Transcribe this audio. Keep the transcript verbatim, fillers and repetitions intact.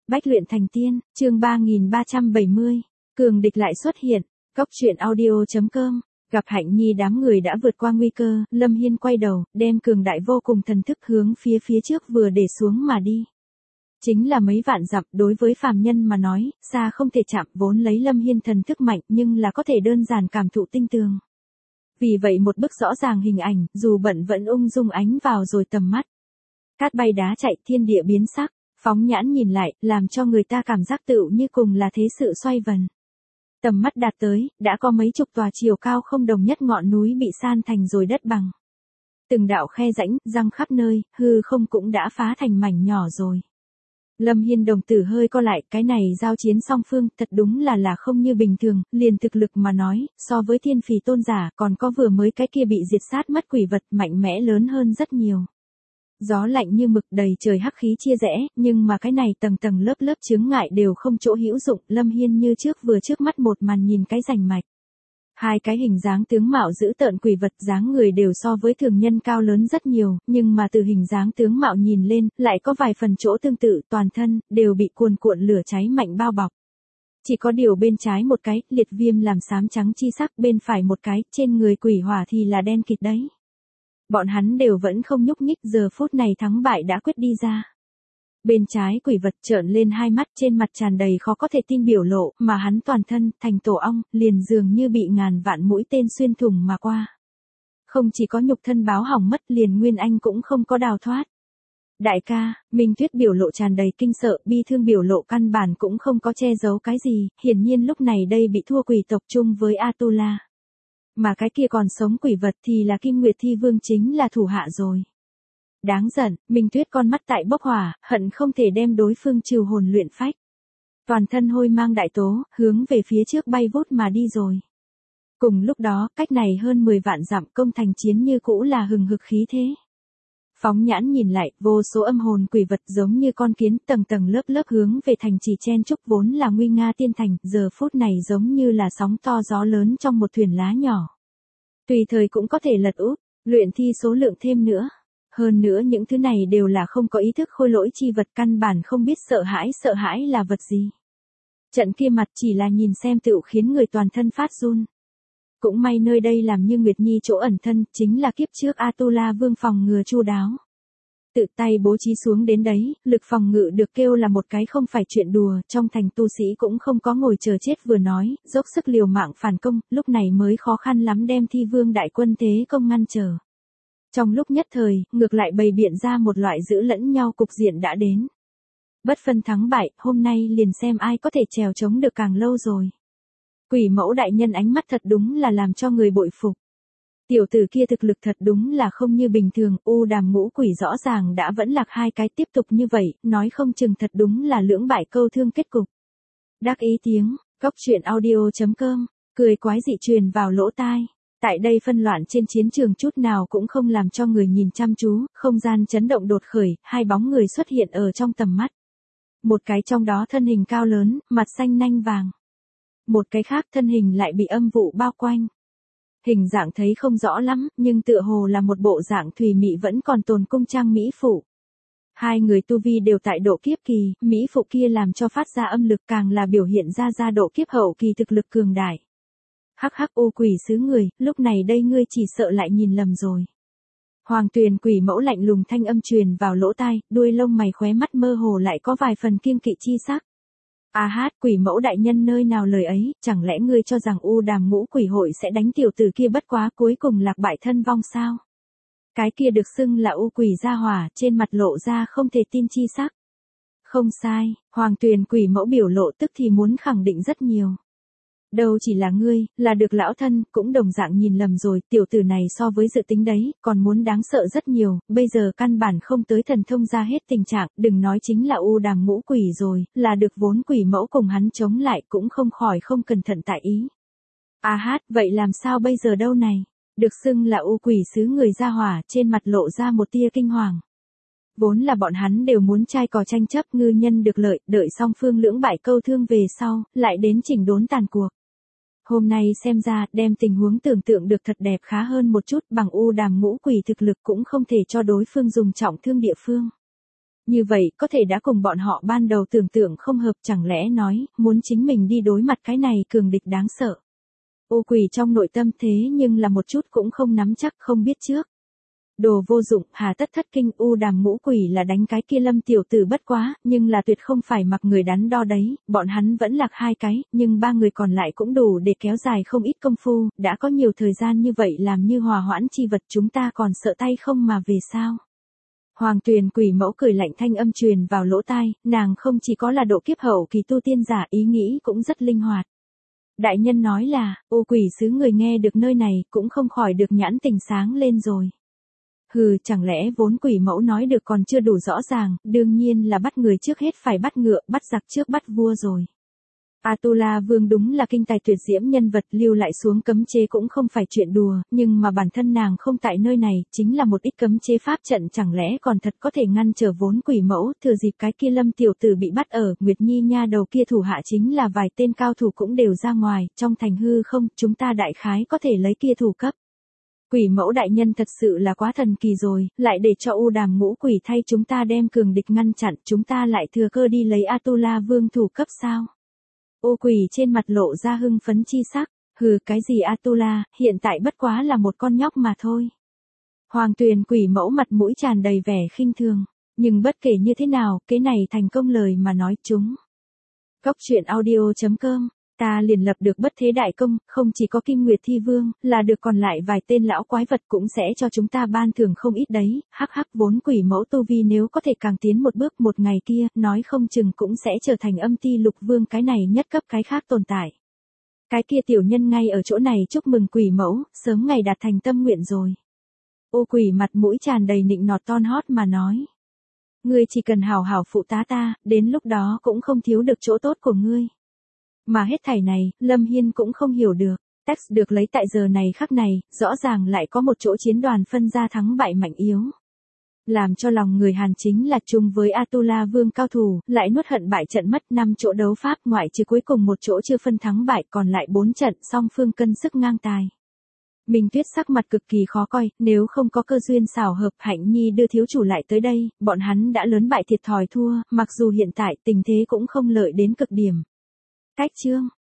Bách luyện thành tiên, chương ba nghìn ba trăm bảy mươi. Cường địch lại xuất hiện. Cốc truyện audio chấm com. Gặp Hạnh Nhi đám người đã vượt qua nguy cơ, Lâm Hiên quay đầu, đem cường đại vô cùng thần thức hướng phía phía trước vừa để xuống mà đi. Chính là mấy vạn dặm, đối với phàm nhân mà nói, xa không thể chạm, vốn lấy Lâm Hiên thần thức mạnh nhưng là có thể đơn giản cảm thụ tinh tường. Vì vậy một bức rõ ràng hình ảnh, dù bận vẫn ung dung ánh vào rồi tầm mắt. Cát bay đá chạy, thiên địa biến sắc. Phóng nhãn nhìn lại, làm cho người ta cảm giác tựu như cùng là thế sự xoay vần. Tầm mắt đạt tới, đã có mấy chục tòa chiều cao không đồng nhất ngọn núi bị san thành rồi đất bằng. Từng đạo khe rãnh, răng khắp nơi, hư không cũng đã phá thành mảnh nhỏ rồi. Lâm Hiên đồng tử hơi co lại, cái này giao chiến song phương, thật đúng là là không như bình thường, liền thực lực mà nói, so với thiên phì tôn giả, còn có vừa mới cái kia bị diệt sát mất quỷ vật mạnh mẽ lớn hơn rất nhiều. Gió lạnh như mực đầy trời hắc khí chia rẽ, nhưng mà cái này tầng tầng lớp lớp chướng ngại đều không chỗ hữu dụng, Lâm Hiên như trước vừa trước mắt một màn nhìn cái rành mạch. Hai cái hình dáng tướng mạo dữ tợn quỷ vật dáng người đều so với thường nhân cao lớn rất nhiều, nhưng mà từ hình dáng tướng mạo nhìn lên, lại có vài phần chỗ tương tự, toàn thân, đều bị cuồn cuộn lửa cháy mạnh bao bọc. Chỉ có điều bên trái một cái, liệt viêm làm xám trắng chi sắc, bên phải một cái, trên người quỷ hỏa thì là đen kịt đấy. Bọn hắn đều vẫn không nhúc nhích, giờ phút này thắng bại đã quyết đi ra. Bên trái quỷ vật trợn lên hai mắt, trên mặt tràn đầy khó có thể tin biểu lộ, mà hắn toàn thân, thành tổ ong, liền dường như bị ngàn vạn mũi tên xuyên thủng mà qua. Không chỉ có nhục thân báo hỏng mất, liền Nguyên Anh cũng không có đào thoát. Đại ca, Minh Tuyết biểu lộ tràn đầy kinh sợ, bi thương biểu lộ căn bản cũng không có che giấu cái gì, hiển nhiên lúc này đây bị thua quỷ tộc chung với Atula. Mà cái kia còn sống quỷ vật thì là Kim Nguyệt Thi Vương, chính là thủ hạ rồi. Đáng giận, Minh Tuyết con mắt tại bốc hỏa, hận không thể đem đối phương trừ hồn luyện phách. Toàn thân hôi mang đại tố, hướng về phía trước bay vút mà đi rồi. Cùng lúc đó, cách này hơn mười vạn dặm, công thành chiến như cũ là hừng hực khí thế. Phóng nhãn nhìn lại, vô số âm hồn quỷ vật giống như con kiến, tầng tầng lớp lớp hướng về thành trì chen chúc, vốn là nguy nga tiên thành, giờ phút này giống như là sóng to gió lớn trong một thuyền lá nhỏ. Tùy thời cũng có thể lật úp, luyện thi số lượng thêm nữa. Hơn nữa những thứ này đều là không có ý thức khôi lỗi chi vật, căn bản không biết sợ hãi, sợ hãi là vật gì. Trận kia mặt chỉ là nhìn xem tựu khiến người toàn thân phát run. Cũng may nơi đây làm như Nguyệt Nhi chỗ ẩn thân, chính là kiếp trước Atula Vương phòng ngừa chu đáo. Tự tay bố trí xuống đến đấy, lực phòng ngự được kêu là một cái không phải chuyện đùa, trong thành tu sĩ cũng không có ngồi chờ chết vừa nói, dốc sức liều mạng phản công, lúc này mới khó khăn lắm đem Thi Vương đại quân thế công ngăn trở. Trong lúc nhất thời, ngược lại bày biện ra một loại giữ lẫn nhau cục diện đã đến. Bất phân thắng bại, hôm nay liền xem ai có thể trèo chống được càng lâu rồi. Quỷ mẫu đại nhân ánh mắt thật đúng là làm cho người bội phục. Tiểu tử kia thực lực thật đúng là không như bình thường, U Đàm ngũ quỷ rõ ràng đã vẫn lạc hai cái, tiếp tục như vậy, nói không chừng thật đúng là lưỡng bại câu thương kết cục. Đắc ý tiếng, cốc truyện audio chấm com, cười quái dị truyền vào lỗ tai. Tại đây phân loạn trên chiến trường chút nào cũng không làm cho người nhìn chăm chú, không gian chấn động đột khởi, hai bóng người xuất hiện ở trong tầm mắt. Một cái trong đó thân hình cao lớn, mặt xanh nanh vàng. Một cái khác thân hình lại bị âm vụ bao quanh. Hình dạng thấy không rõ lắm, nhưng tựa hồ là một bộ dạng thùy mị vẫn còn tồn cung trang mỹ phụ. Hai người tu vi đều tại độ kiếp kỳ, mỹ phụ kia làm cho phát ra âm lực càng là biểu hiện ra ra độ kiếp hậu kỳ thực lực cường đại. Hắc hắc ô quỷ xứ người, lúc này đây ngươi chỉ sợ lại nhìn lầm rồi. Hoàng Tuyền quỷ mẫu lạnh lùng thanh âm truyền vào lỗ tai, đuôi lông mày khóe mắt mơ hồ lại có vài phần kiêng kỵ chi sắc. A hát, quỷ mẫu đại nhân nơi nào lời ấy, chẳng lẽ ngươi cho rằng U Đàm ngũ quỷ hội sẽ đánh tiểu tử kia bất quá cuối cùng lạc bại thân vong sao? Cái kia được xưng là U quỷ gia hỏa, trên mặt lộ ra không thể tin chi sắc. Không sai, Hoàng Tuyền quỷ mẫu biểu lộ tức thì muốn khẳng định rất nhiều. Đâu chỉ là ngươi, là được lão thân, cũng đồng dạng nhìn lầm rồi, tiểu tử này so với dự tính đấy, còn muốn đáng sợ rất nhiều, bây giờ căn bản không tới thần thông ra hết tình trạng, đừng nói chính là U Đàm ngũ quỷ rồi, là được vốn quỷ mẫu cùng hắn chống lại cũng không khỏi không cẩn thận tại ý. A hát, vậy làm sao bây giờ đâu này? Được xưng là U quỷ xứ người ra hỏa, trên mặt lộ ra một tia kinh hoàng. Vốn là bọn hắn đều muốn trai cò tranh chấp, ngư nhân được lợi, đợi song phương lưỡng bại câu thương về sau, lại đến chỉnh đốn tàn cuộc. Hôm nay xem ra, đem tình huống tưởng tượng được thật đẹp khá hơn một chút, bằng U Đàm ngũ quỷ thực lực cũng không thể cho đối phương dùng trọng thương địa phương. Như vậy có thể đã cùng bọn họ ban đầu tưởng tượng không hợp, chẳng lẽ nói, muốn chính mình đi đối mặt cái này cường địch đáng sợ. Ô Quỳ trong nội tâm thế nhưng là một chút cũng không nắm chắc, không biết trước. Đồ vô dụng, hà tất thất kinh, U Đàm Ngũ Quỷ là đánh cái kia Lâm tiểu tử bất quá, nhưng là tuyệt không phải mặc người đắn đo đấy, bọn hắn vẫn lạc hai cái, nhưng ba người còn lại cũng đủ để kéo dài không ít công phu, đã có nhiều thời gian như vậy làm như hòa hoãn chi vật, chúng ta còn sợ tay không mà về sao? Hoàng Tuyền Quỷ Mẫu cười lạnh thanh âm truyền vào lỗ tai, nàng không chỉ có là độ kiếp hậu kỳ tu tiên giả, ý nghĩ cũng rất linh hoạt. Đại nhân nói là, Ô Quỷ xứ người nghe được nơi này cũng không khỏi được nhãn tình sáng lên rồi. Hừ, chẳng lẽ vốn Quỷ Mẫu nói được còn chưa đủ rõ ràng, đương nhiên là bắt người trước hết phải bắt ngựa, bắt giặc trước bắt vua rồi. Atula Vương đúng là kinh tài tuyệt diễm nhân vật, lưu lại xuống cấm chế cũng không phải chuyện đùa, nhưng mà bản thân nàng không tại nơi này, chính là một ít cấm chế pháp trận, chẳng lẽ còn thật có thể ngăn trở vốn Quỷ Mẫu, thừa dịp cái kia Lâm tiểu tử bị bắt ở, Nguyệt Nhi nha đầu kia thủ hạ chính là vài tên cao thủ cũng đều ra ngoài, trong thành hư không, chúng ta đại khái có thể lấy kia thủ cấp. Quỷ Mẫu đại nhân thật sự là quá thần kỳ rồi, lại để cho U Đàm Ngũ Quỷ thay chúng ta đem cường địch ngăn chặn, chúng ta lại thừa cơ đi lấy Atula Vương thủ cấp sao? Ô Quỳ trên mặt lộ ra hưng phấn chi sắc, hừ, cái gì Atula, hiện tại bất quá là một con nhóc mà thôi. Hoàng Tuyền Quỷ Mẫu mặt mũi tràn đầy vẻ khinh thường, nhưng bất kể như thế nào, cái này thành công lời mà nói chúng. Cốc truyện audio chấm com, ta liền lập được bất thế đại công, không chỉ có Kinh Nguyệt Thi Vương, là được còn lại vài tên lão quái vật cũng sẽ cho chúng ta ban thưởng không ít đấy, hắc hắc, vốn Quỷ Mẫu tu vi nếu có thể càng tiến một bước, một ngày kia, nói không chừng cũng sẽ trở thành Âm Ti Lục Vương, cái này nhất cấp cái khác tồn tại. Cái kia tiểu nhân ngay ở chỗ này chúc mừng Quỷ Mẫu, sớm ngày đạt thành tâm nguyện rồi. Ô Quỷ mặt mũi tràn đầy nịnh nọt ton hót mà nói. Ngươi chỉ cần hào hào phụ tá ta, đến lúc đó cũng không thiếu được chỗ tốt của ngươi. Mà hết thảy này, Lâm Hiên cũng không hiểu được. Text được lấy tại giờ này khắc này, rõ ràng lại có một chỗ chiến đoàn phân ra thắng bại mạnh yếu. Làm cho lòng người Hàn chính là chung với Atula Vương cao thủ, lại nuốt hận bại trận mất năm chỗ đấu pháp, ngoại trừ cuối cùng một chỗ chưa phân thắng bại, còn lại bốn trận, song phương cân sức ngang tài. Minh Tuyết sắc mặt cực kỳ khó coi, nếu không có cơ duyên xảo hợp Hạnh Nhi đưa thiếu chủ lại tới đây, bọn hắn đã lớn bại thiệt thòi thua, mặc dù hiện tại tình thế cũng không lợi đến cực điểm. Cách chương